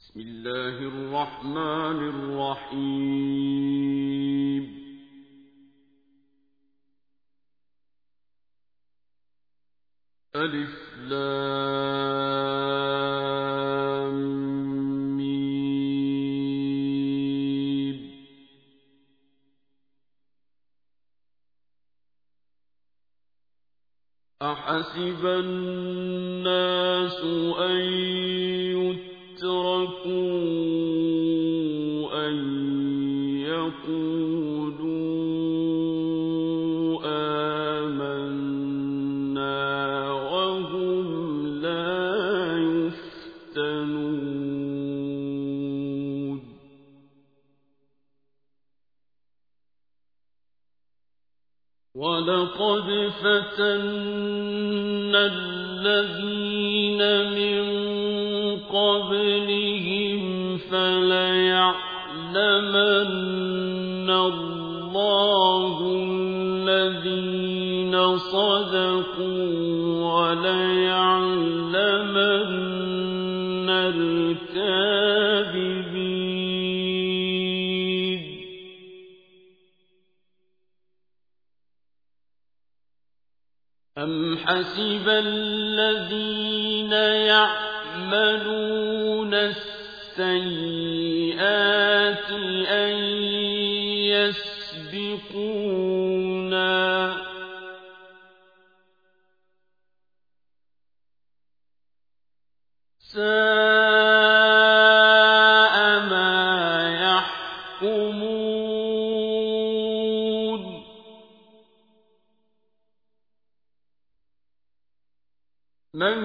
بسم الله الرحمن الرحيم ألف لام ميم أحسب الناس أن يتركوا أن يقولوا آمنا وهم لا يفتنون ولقد فتنا الذين من قبلهم فليعلمن الله الذين صدقوا وليعلمن الكاذبين أم حسب الذين يعملون السيئات أن يسبقونا ساء ما يحكمون من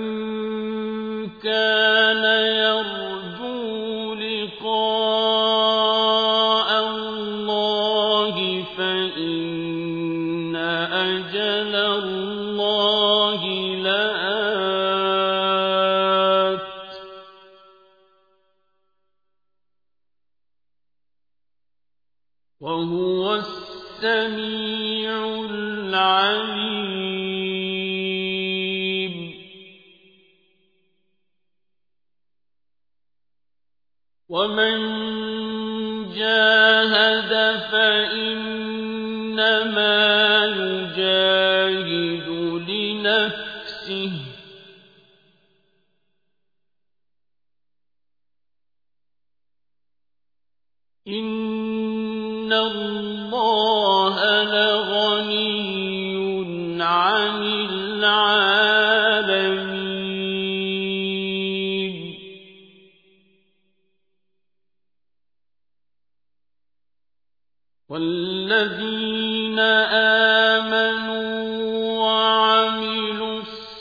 كان يرجو لقاء الله فإن أجل الله لآت وهو السميع العليم ومن جاهد فإنما يجاهد لنفسه إن الله لغني عن العالمين والذين آمنوا وعملوا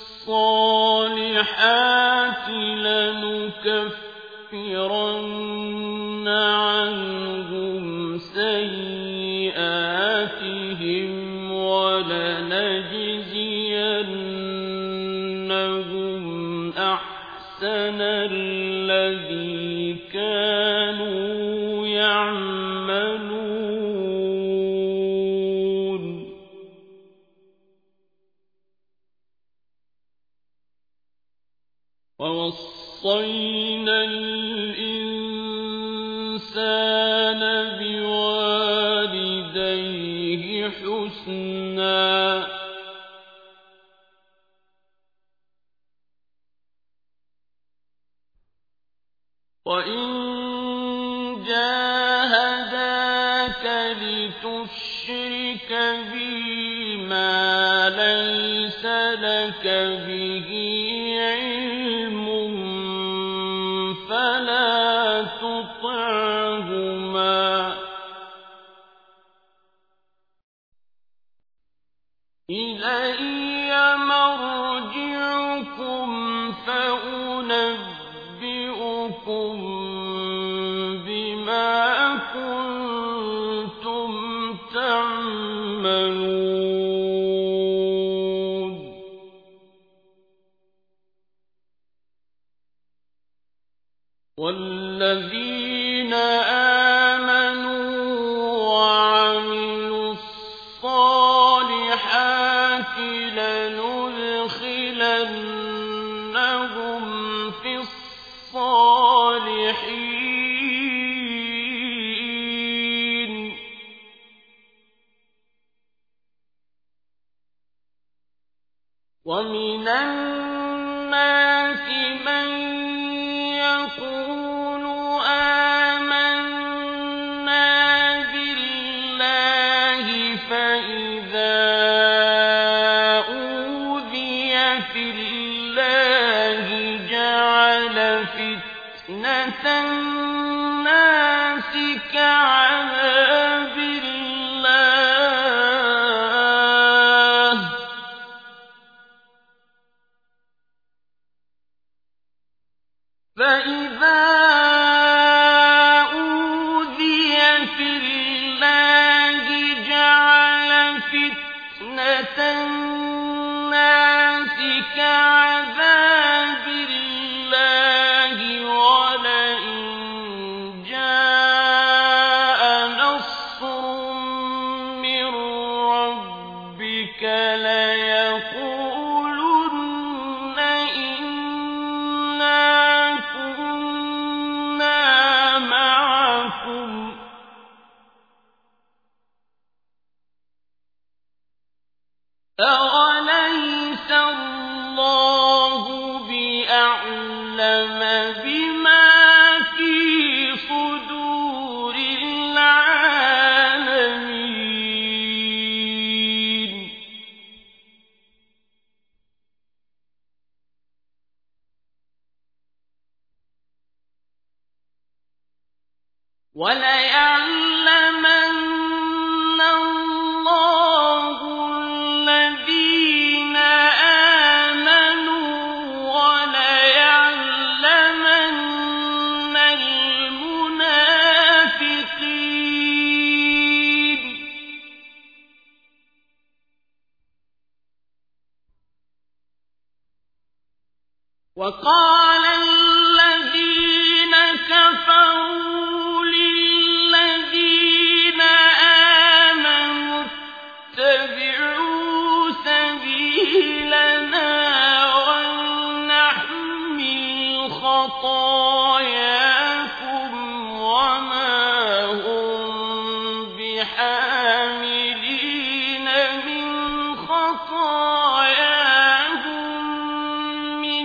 الصالحات لنكفرن عنهم سيئاتهم ولنجزينهم أحسن الذي كانوا يعملون ووصينا الإنسان بوالديه حسنا وإن جاهداك لتشرك بي ما ليس لك به علم فلا تطعهما إلي مرجعكم فأنبئكم بما كنتم تعملون والذين آمنوا وعملوا الصالحات لندخلنهم في الصالحات الصالحين ومن الناس من يقول آمنا بالله فإذا أوذي في الله جعل فتنة الناس كعذاب الله فإذا أوذي في الله جعل فتنة الناس كعذاب الله ولئن جاء نصر من ربك ليقولن إنا كنا معكم أوليس الله بأعلم بما في صدور العالمين وليعلمن الله الذين آمنوا وليعلمن المنافقين وقال الذين كفروا للذين آمنوا اتبعوا سبيلنا ولنحمل خطاياكم وما هم بحاملين من خطاياهم من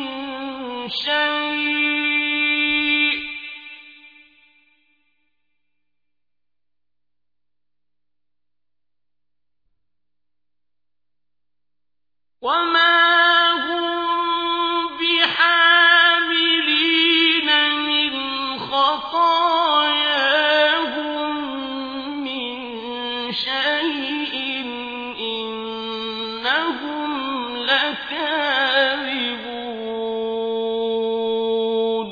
شيء وما هم بحاملين من خطاياهم من شيء إنهم لكاذبون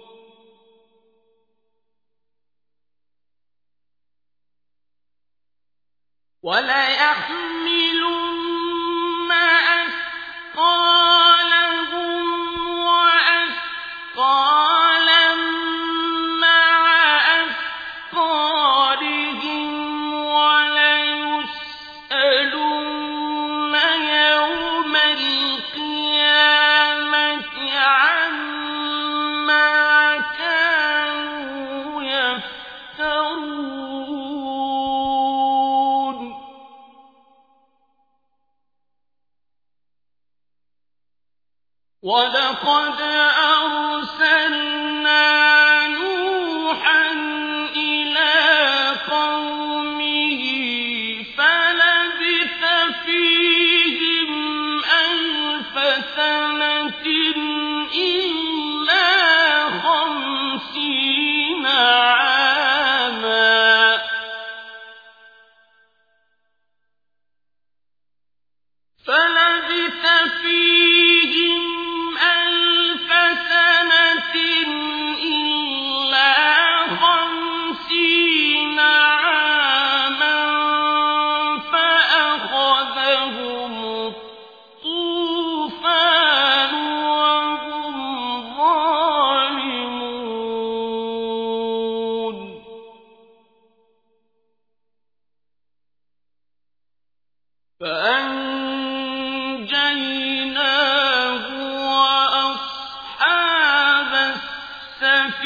وليحملن أثقالهم وأثقالا مع أثقالهم وليسألن يوم القيامة عما كانوا يفترون ولقد أرسلنا نوحا إلى قومه فلبث فيهم 1000 سنة إلا 50 عاما فلبث فيهم 1000 سنة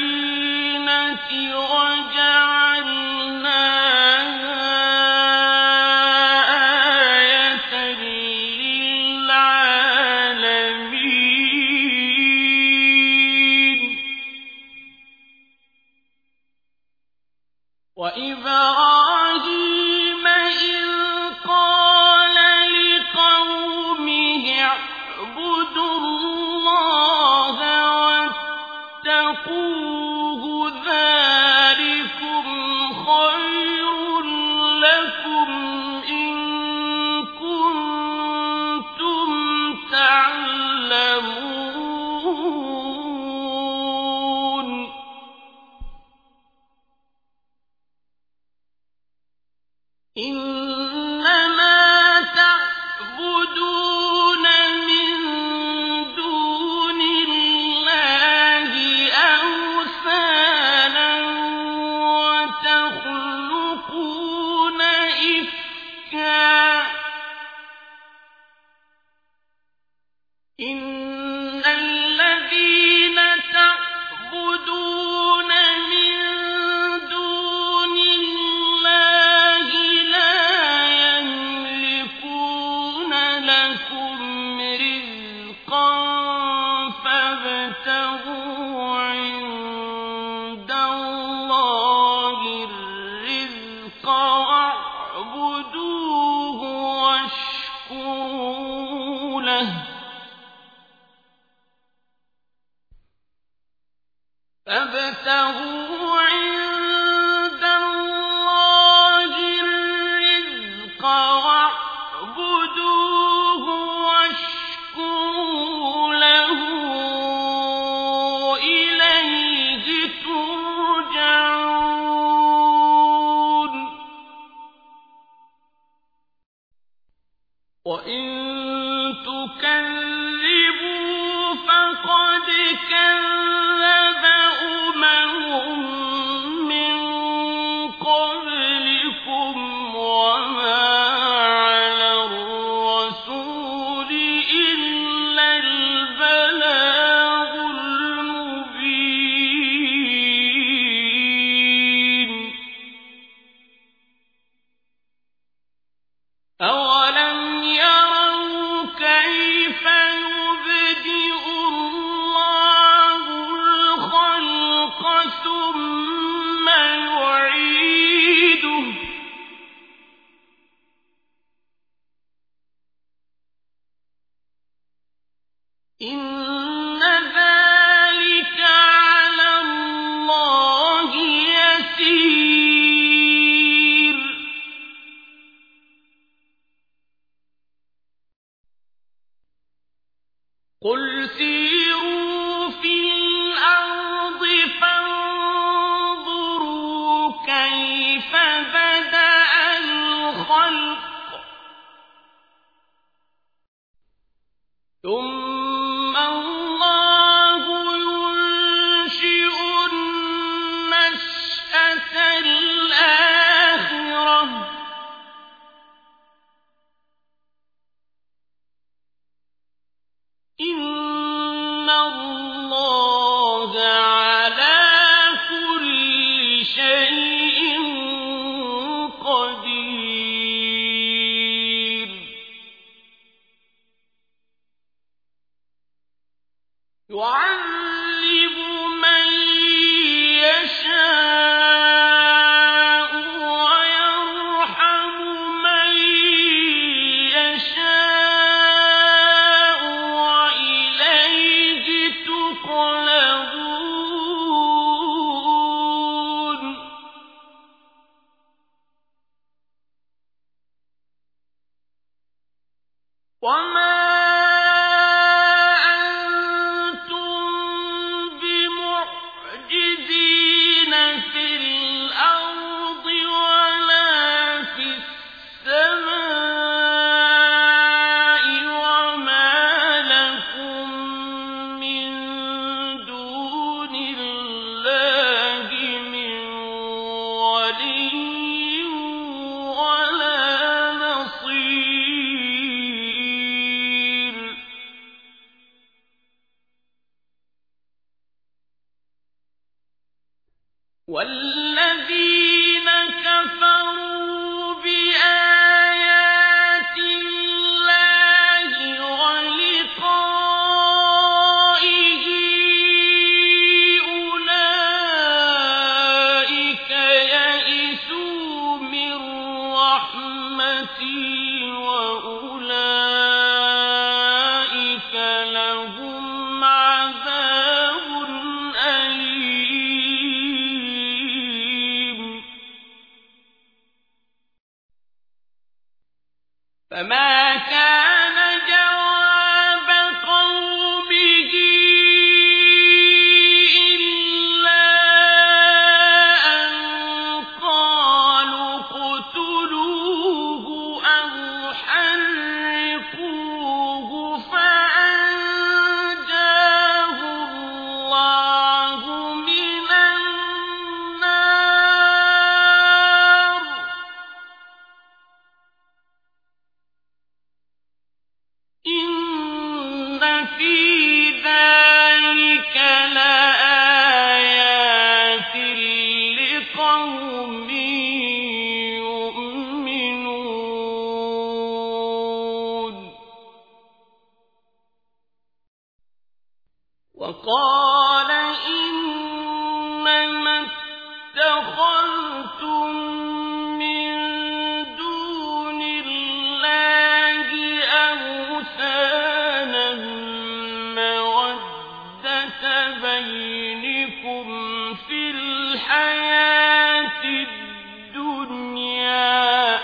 المدينة وجعلناها آية للعالمين وإبراهيم إذ قال لقومه اعبدوا الله واتقوه ذلكم خير لكم إن كنتم تعلمون إنما تعبدون من دون الله أوثانا وتخلقون إفكا إن الذين تعبدون من دون الله لا يملكون لكم رزقا فابتغوا عند الله الرزق واعبدوه واشكروا له فابتغوا عند الله الرزق واعبدوه واشكروا له إليه ترجعون وإن تكذبوا فقد كذب من قبلكم وما على الرسول إلا البلاغ المبين أولم يروا كيف يبدئ الله الخلق ثم يعيده إن ذلك على الله يسير قل سيروا في الأرض فانظروا كيف بدأ الخلق ثم الله ينشئ النشأة الآخرة إن الله على كل شيء قدير. والذين كفروا بآيات الله ولقائه أولئك يئسوا من رحمتي وأولئك لهم عذاب أليم. فما كان جواب قومه إلا أن قالوا اقتلوه أو حرقوه فأنجاه الله من النار. إن في ذلك لآيات لقوم يؤمنون. وقال إنما اتخذتم من دون الله أوثانا مودة بينكم في الحياة الدنيا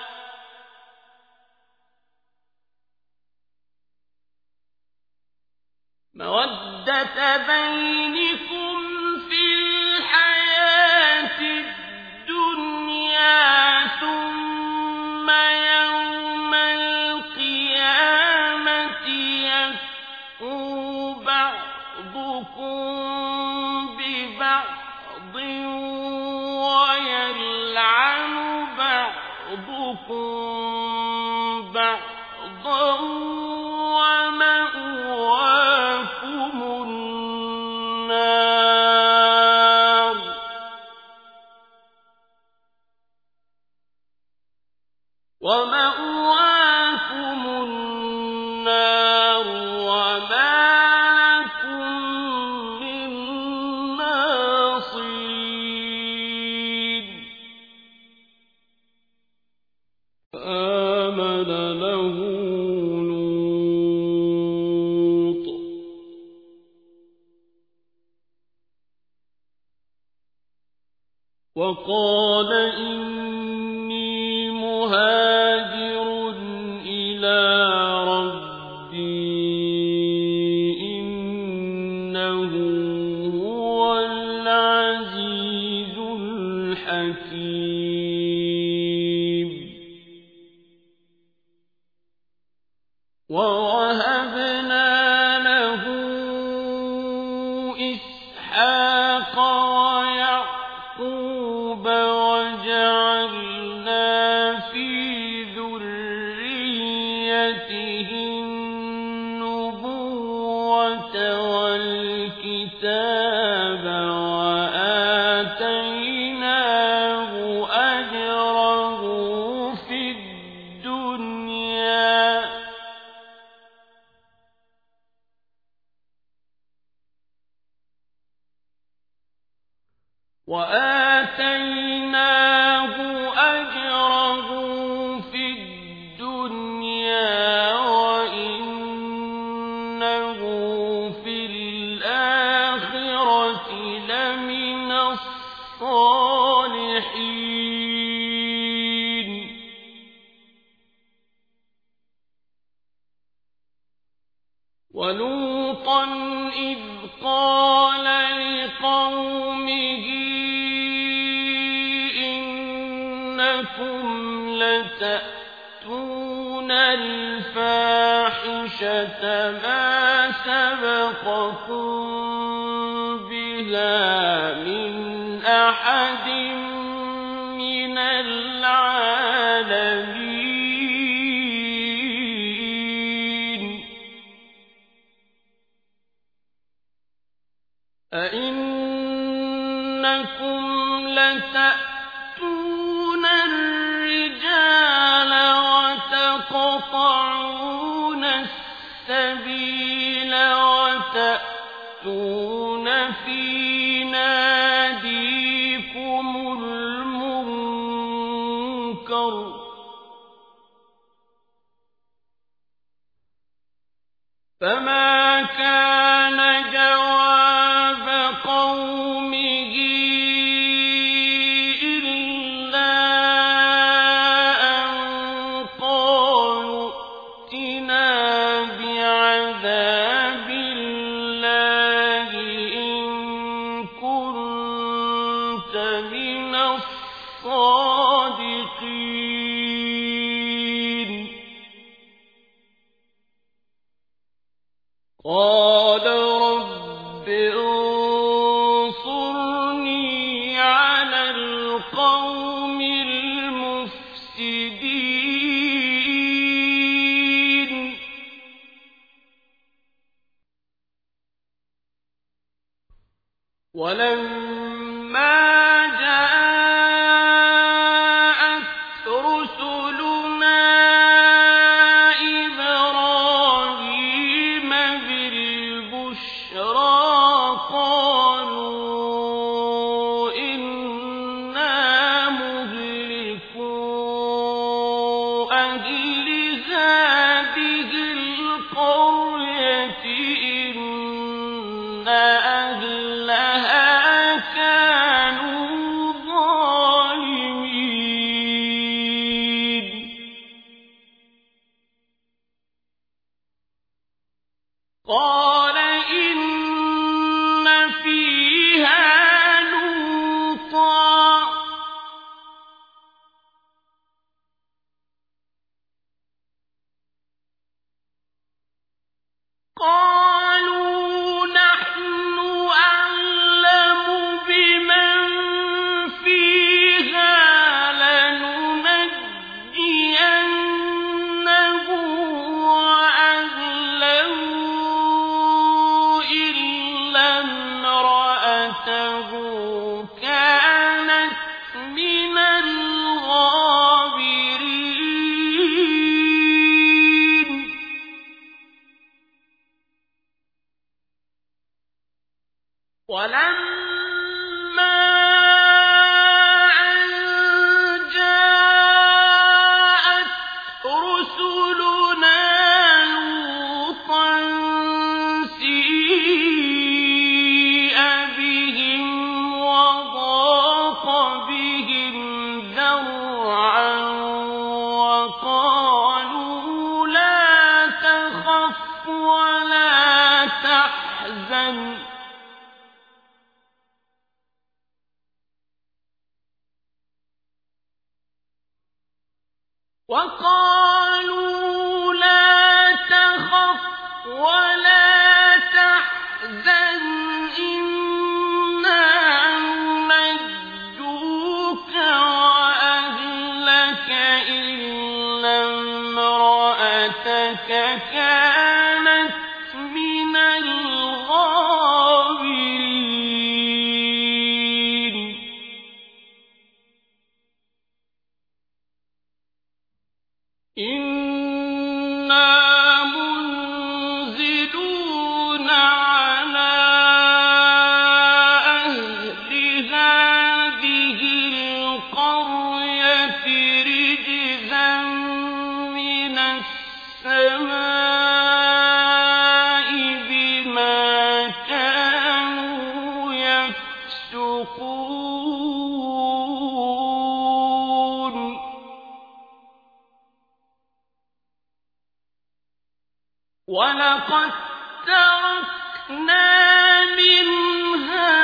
ثم يوم القيامة يكفر بعضكم ببعض ويلعن بعضكم بعضا ومأواكم النار. وما لكم من ناصرين. فآمن له لوط وقال إني مهاجر إلى ربي إنه هو العزيز الحكيم. ووهبنا له إسحاق ويعقوب وجعلنا في ذريته النبوة والكتاب وآتيناه أجره في الدنيا وإنه في الآخرة لمن الصالحين. ولوطا إذ قال لقومه إنكم لتأتون الفاحشة ما سبقكم بها من أحد من العالمين. أئنكم أنكم لتأتون الرجال وتقطعون السبيل وتأتون في ناديكم المنكر فما كان جواب قومه إلا أن قالوا ائتنا بعذاب الله إن كنت من الصادقين قال رب انصرني على القوم المفسدين ولما جاءت رسلنا إبراهيم بالبشرى قالوا إنا مهلكو أهل هذه القرية إن أهلها كانوا ظالمين قال إن فيها لوطا قالوا نحن أعلم بمن فيها لننجينه وأهله إلا امرأته كانت من الغابرين ولما أن جاءت رسلنا لوطا سيء بهم وضاق بهم ذرعا وقالوا لا تخف ولا تحزن إنا ننجوك وأهلك إلا امرأتك كانت من الغابرين إنا منزلون على أهل هذه القرية رجزا من السماء بما كانوا يفسقون ولقد تركنا منها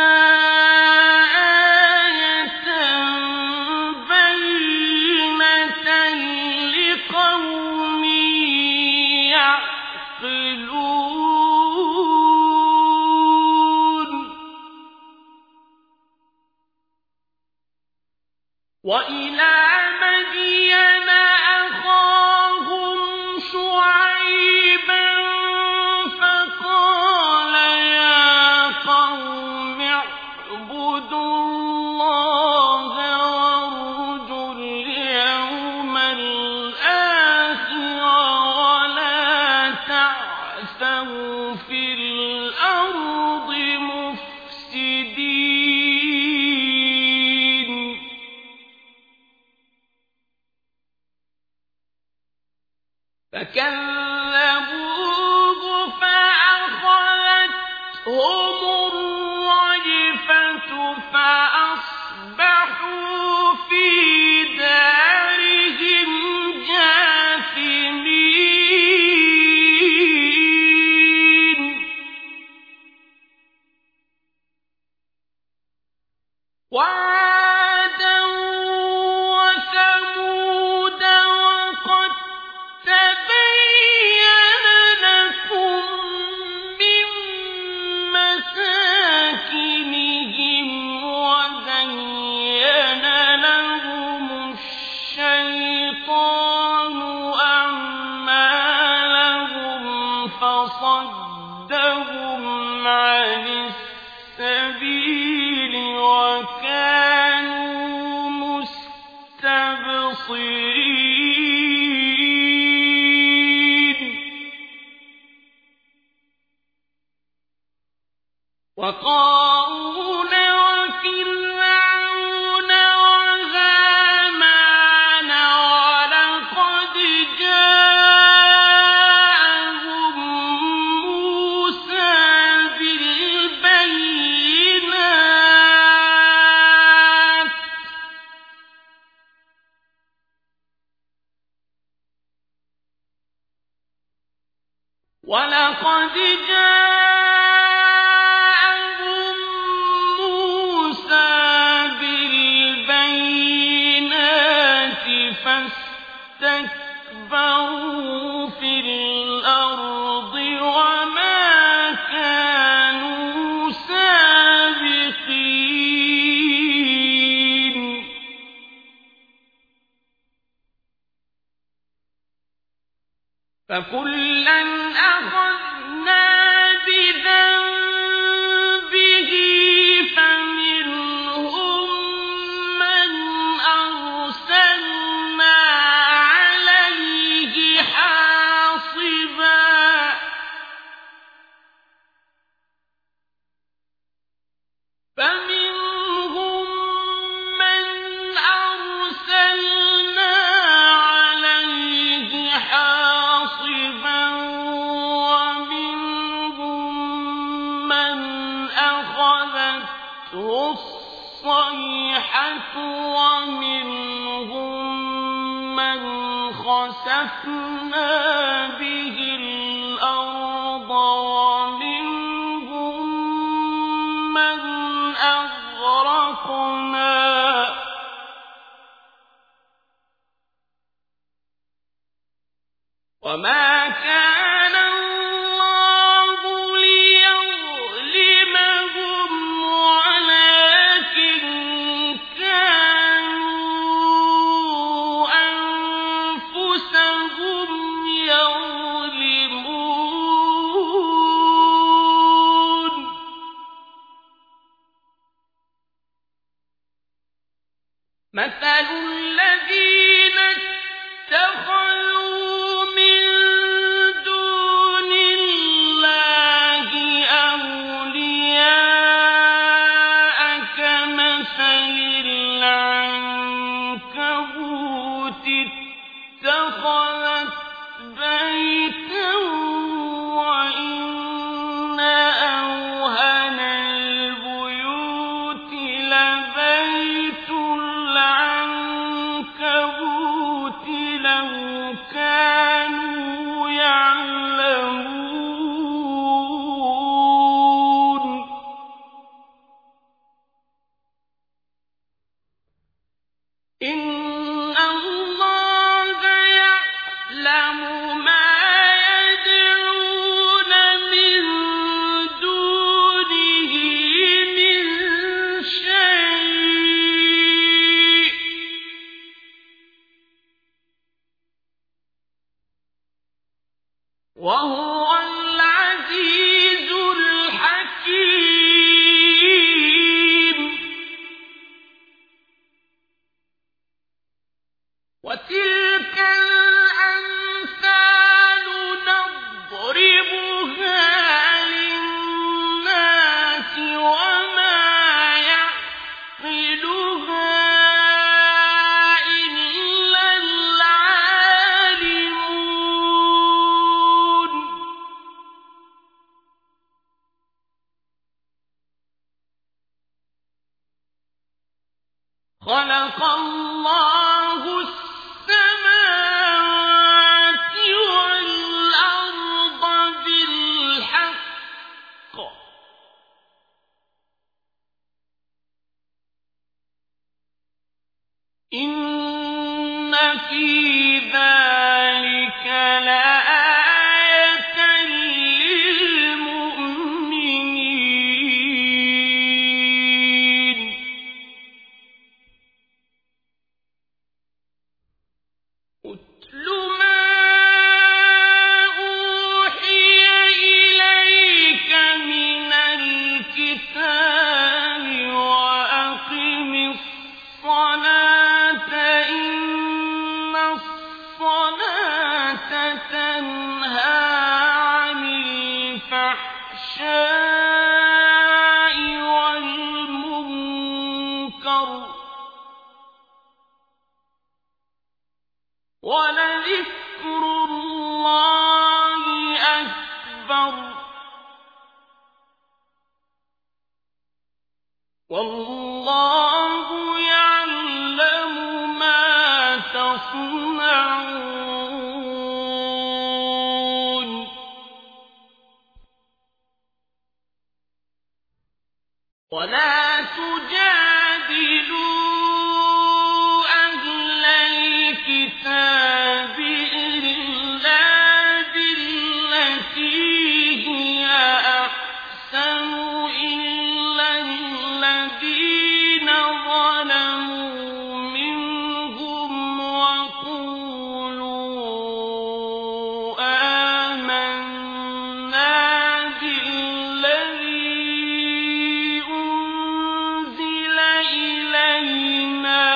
آية بينة لقوم يعقلون وإلى مدين أخاهم شعيبا فقال يا قوم اعبدوا فكذبوه فأخذتهم الرجفة فأصبحوا في دارهم جاثمين وعادا وثمود وقد تبين لكم من مساكنهم وزين لهم الشيطان أعمالهم فصدهم عن السبيل وكانوا مستبصرين وقارون وفرعون وهامان ولقد جاءهم موسى بالبينات فاستكبروا في الأرض وما كانوا سابقين فكلا أخذنا بذنبه فمنهم من أرسلنا عليه حاصبا فمنهم من أرسلنا عليه حاصبا ومنهم من أخذته الصيحة ومنهم من خسفنا به الأرض ومنهم من أغرقنا وما كان الله ليظلمهم ولكن كانوا أنفسهم يظلمون مثل الذين اتخذوا من دون الله أولياء كمثل العنكبوت اتخذت بيتا وإن أوهن البيوت لبيت العنكبوت لو كانوا يعلمون إن الله يعلم ما يدعون من دونه من شيء وهو العزيز الحكيم خلق الله السماوات والأرض بالحق إن في ذلك لآية للمؤمنين اتل ما أوحي إليك من الكتاب وأقم الصلاة إن الصلاة تنهى عن الفحشاء والمنكر ولذكر الله أكبر والله يعلم ما تصنعون ولا تجادلوا أهل الكتاب إلا بالتي هي أحسن إلا الذين ظلموا منهم وقولوا آمنا بالذي أنزل إلينا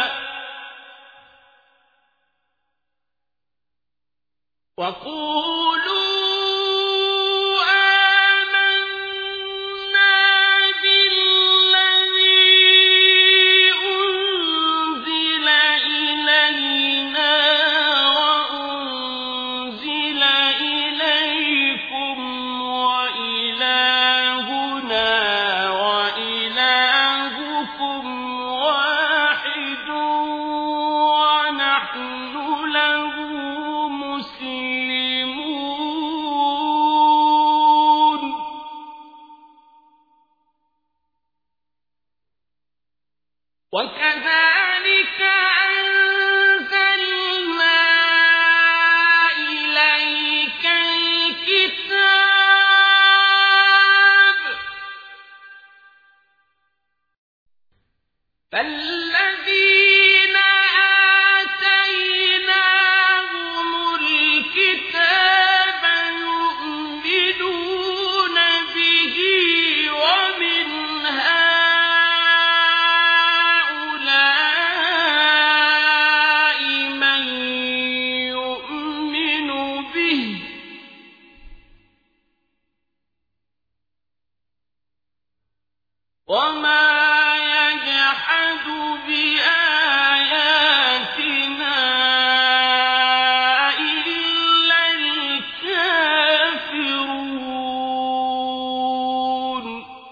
وأنزل إليكم وإلهنا وإلهكم واحد ونحن له مسلمون وكذلك أنزلنا إليك الكتاب فالذين آتيناهم الكتاب يؤمنون به ومن هؤلاء من يؤمن به وما يجحد بآياتنا إلا الكافرون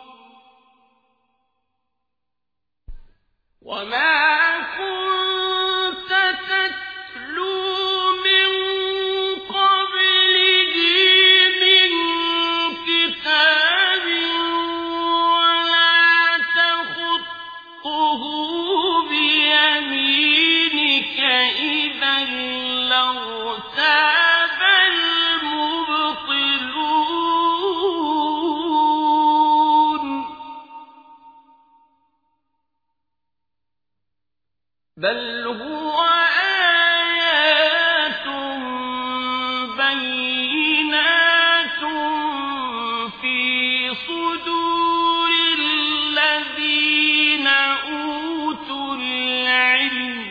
وما كنت تتلو من قبله من كتاب ولا تخطه بيمينك إذا لارتاب المبطلون بل هو آيات بينات في صدور الذين أوتوا العلم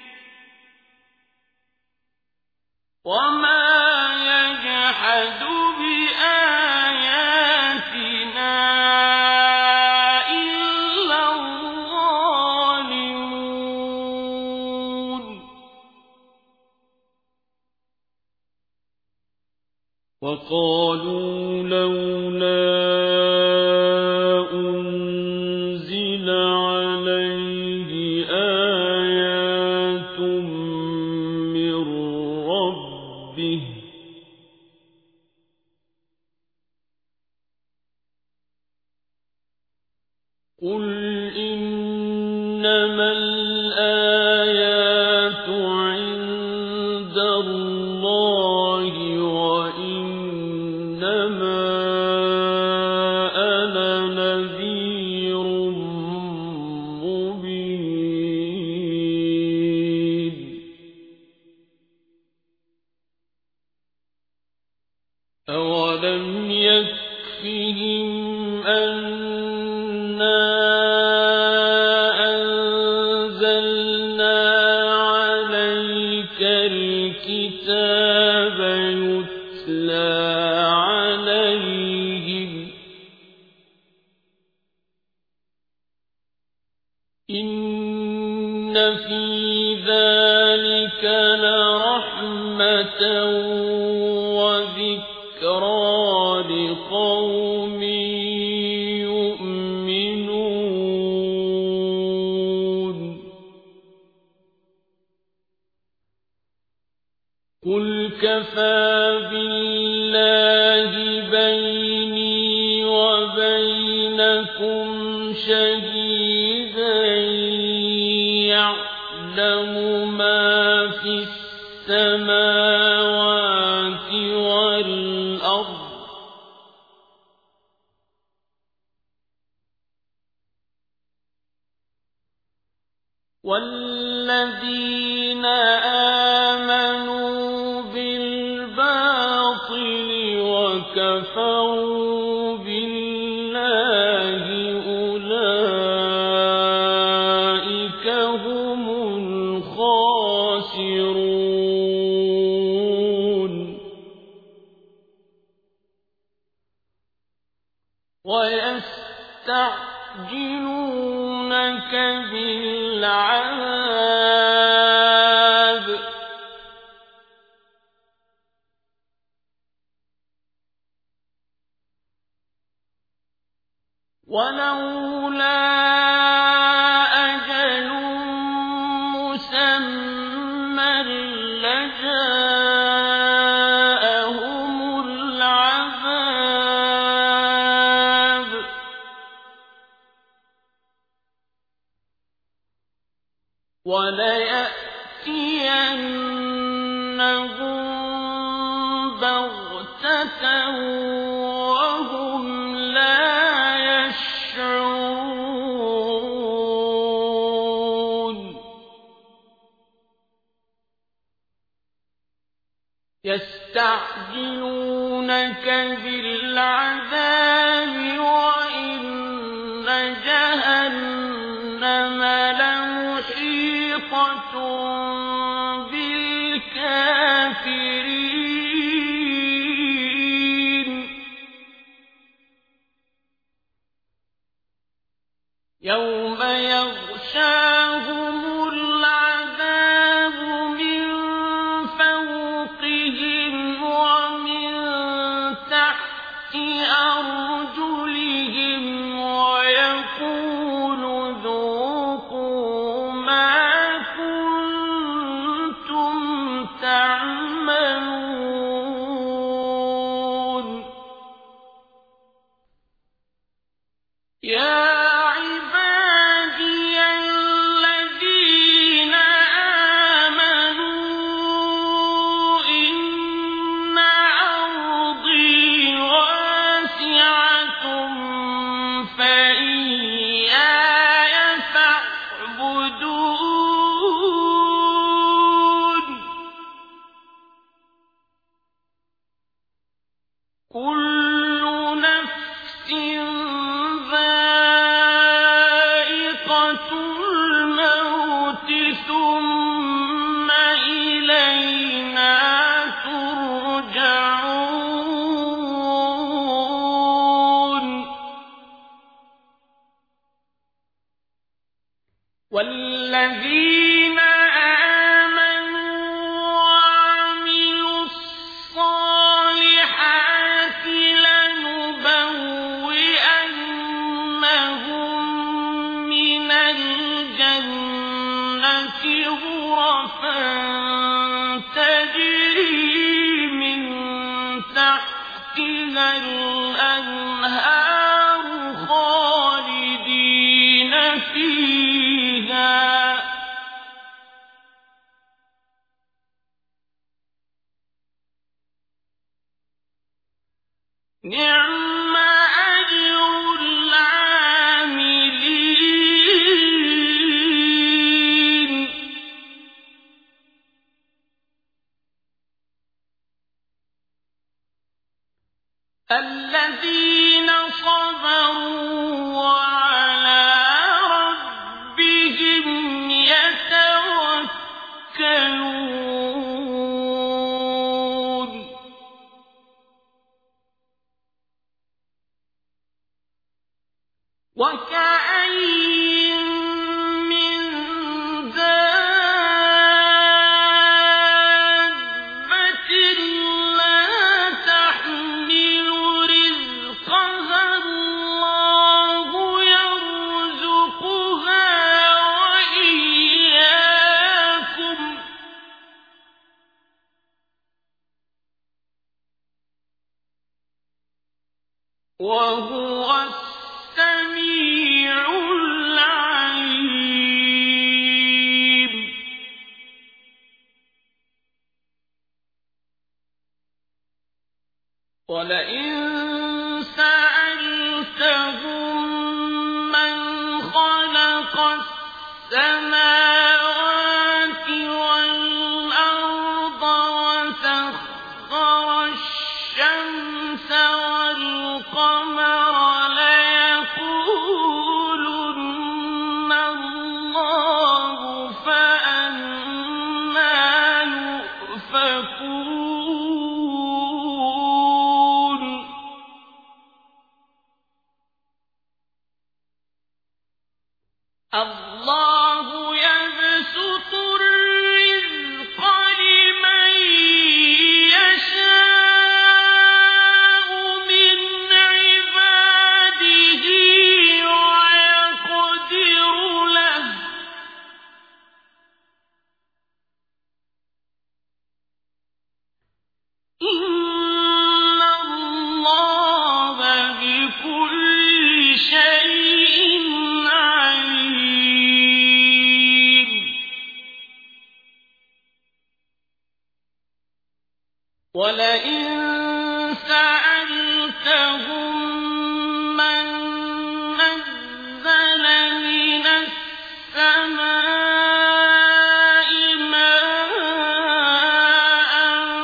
وما يجحد بآياتنا إلا الظالمون وقالوا لولا أنزل عليه إنما الآيات عند الله وإنما أنا نذير مبين أولم يكفهم أنا أنزلنا عليك الكتاب يتلى عليهم إن في ذلك لرحمة وذكرى لقوم يؤمنون قل كفى بالله بيني وبينكم شهيدا يعلم ما في السماوات والأرض والذين آمنوا بالباطل وكفروا بالله أولئك هم الخاسرون ويستعجلونك بالعذاب ولولا أجل مسمى لجاءهم العذاب وليأتينهم بغتة وهم لا يشعرون يستعجلونك بالعذاب وإن جهنم لمحيطة بالكافرين يوم يغشاهم العذاب من فوقهم ومن تحت أرجلهم ويقول ذوقوا ما كنتم تعملون يا عبادي الذين آمنوا إن أرضي واسعة فإياي فاعبدون كل نفس ذائقة الموت ثم إلينا ترجعون والذين آمنوا وعملوا الصالحات لنبوئنهم من الجنة غرفا تجري من تحتها الأنهار خالدين فيها الذين صبروا وعلى ربهم يتوكلون وكأين من دابة لا تحمل رزقها الله يرزقها وإياكم وهو السميع العليم ولئن سألتهم من خلق السماوات والأرض وسخر الشمس والقمر ليقولن الله فأنى يؤفكون الله يبسط الرزق لمن يشاء من عباده ويقدر له إن الله بكل شيء عليم ولئن سألتهم من نزل من السماء ماء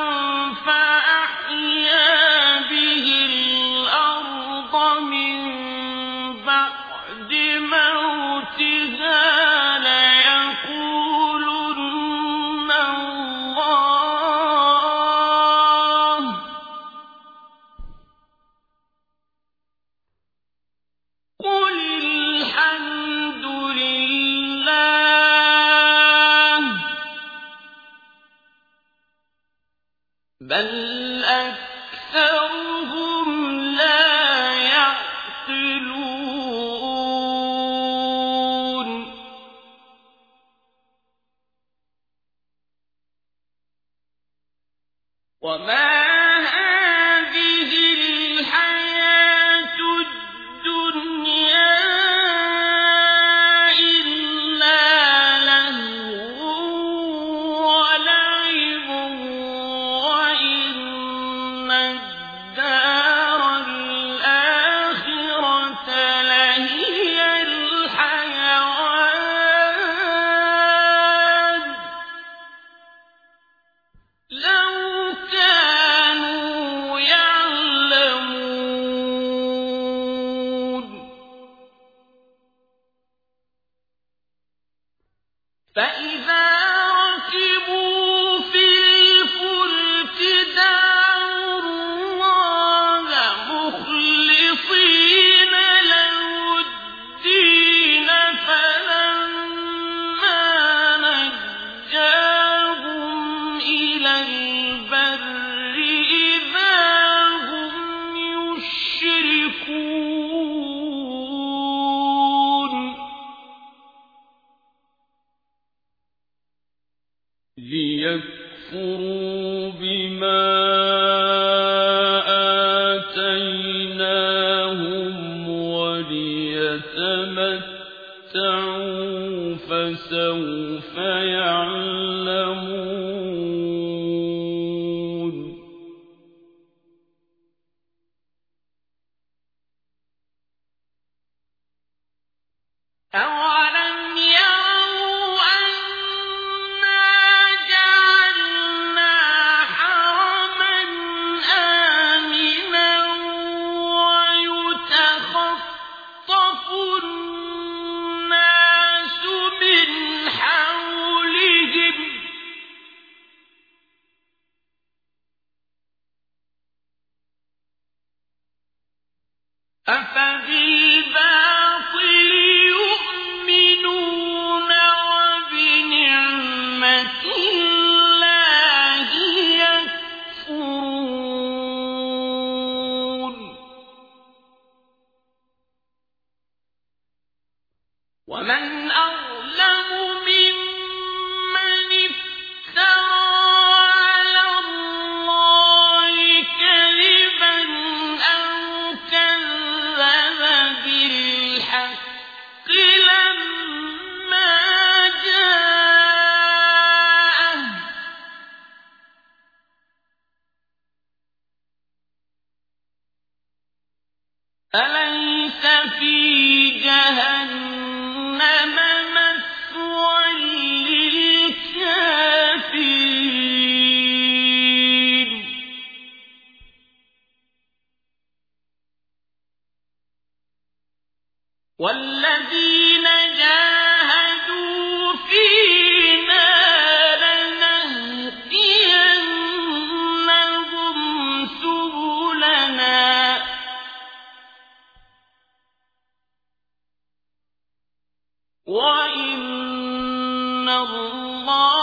فأحيا به الأرض من بعد موتها ليقولن الله قل الحمد لله بل أكثرهم لا يعقلون وما هذه الحياة الدنيا إلا لهو ولعب وإن الدار الآخرة لهي الحيوان لو كانوا يعلمون فإذا ركبوا في الفلك دعوا الله مخلصين له الدين فلما نجاهم إلى البر إذا هم يشركون ليكفروا بما آتيناهم وليتمتعوا فسوف يعلمون أولم يروا أنا جعلنا حرما آمنا أظلم ممن افترى على الله كذبا أو كذب بالحق لما جاءه أليس في جهنم مثوى للكافرين والذين جاهدوا فينا لنهدينهم سبلنا وإن الله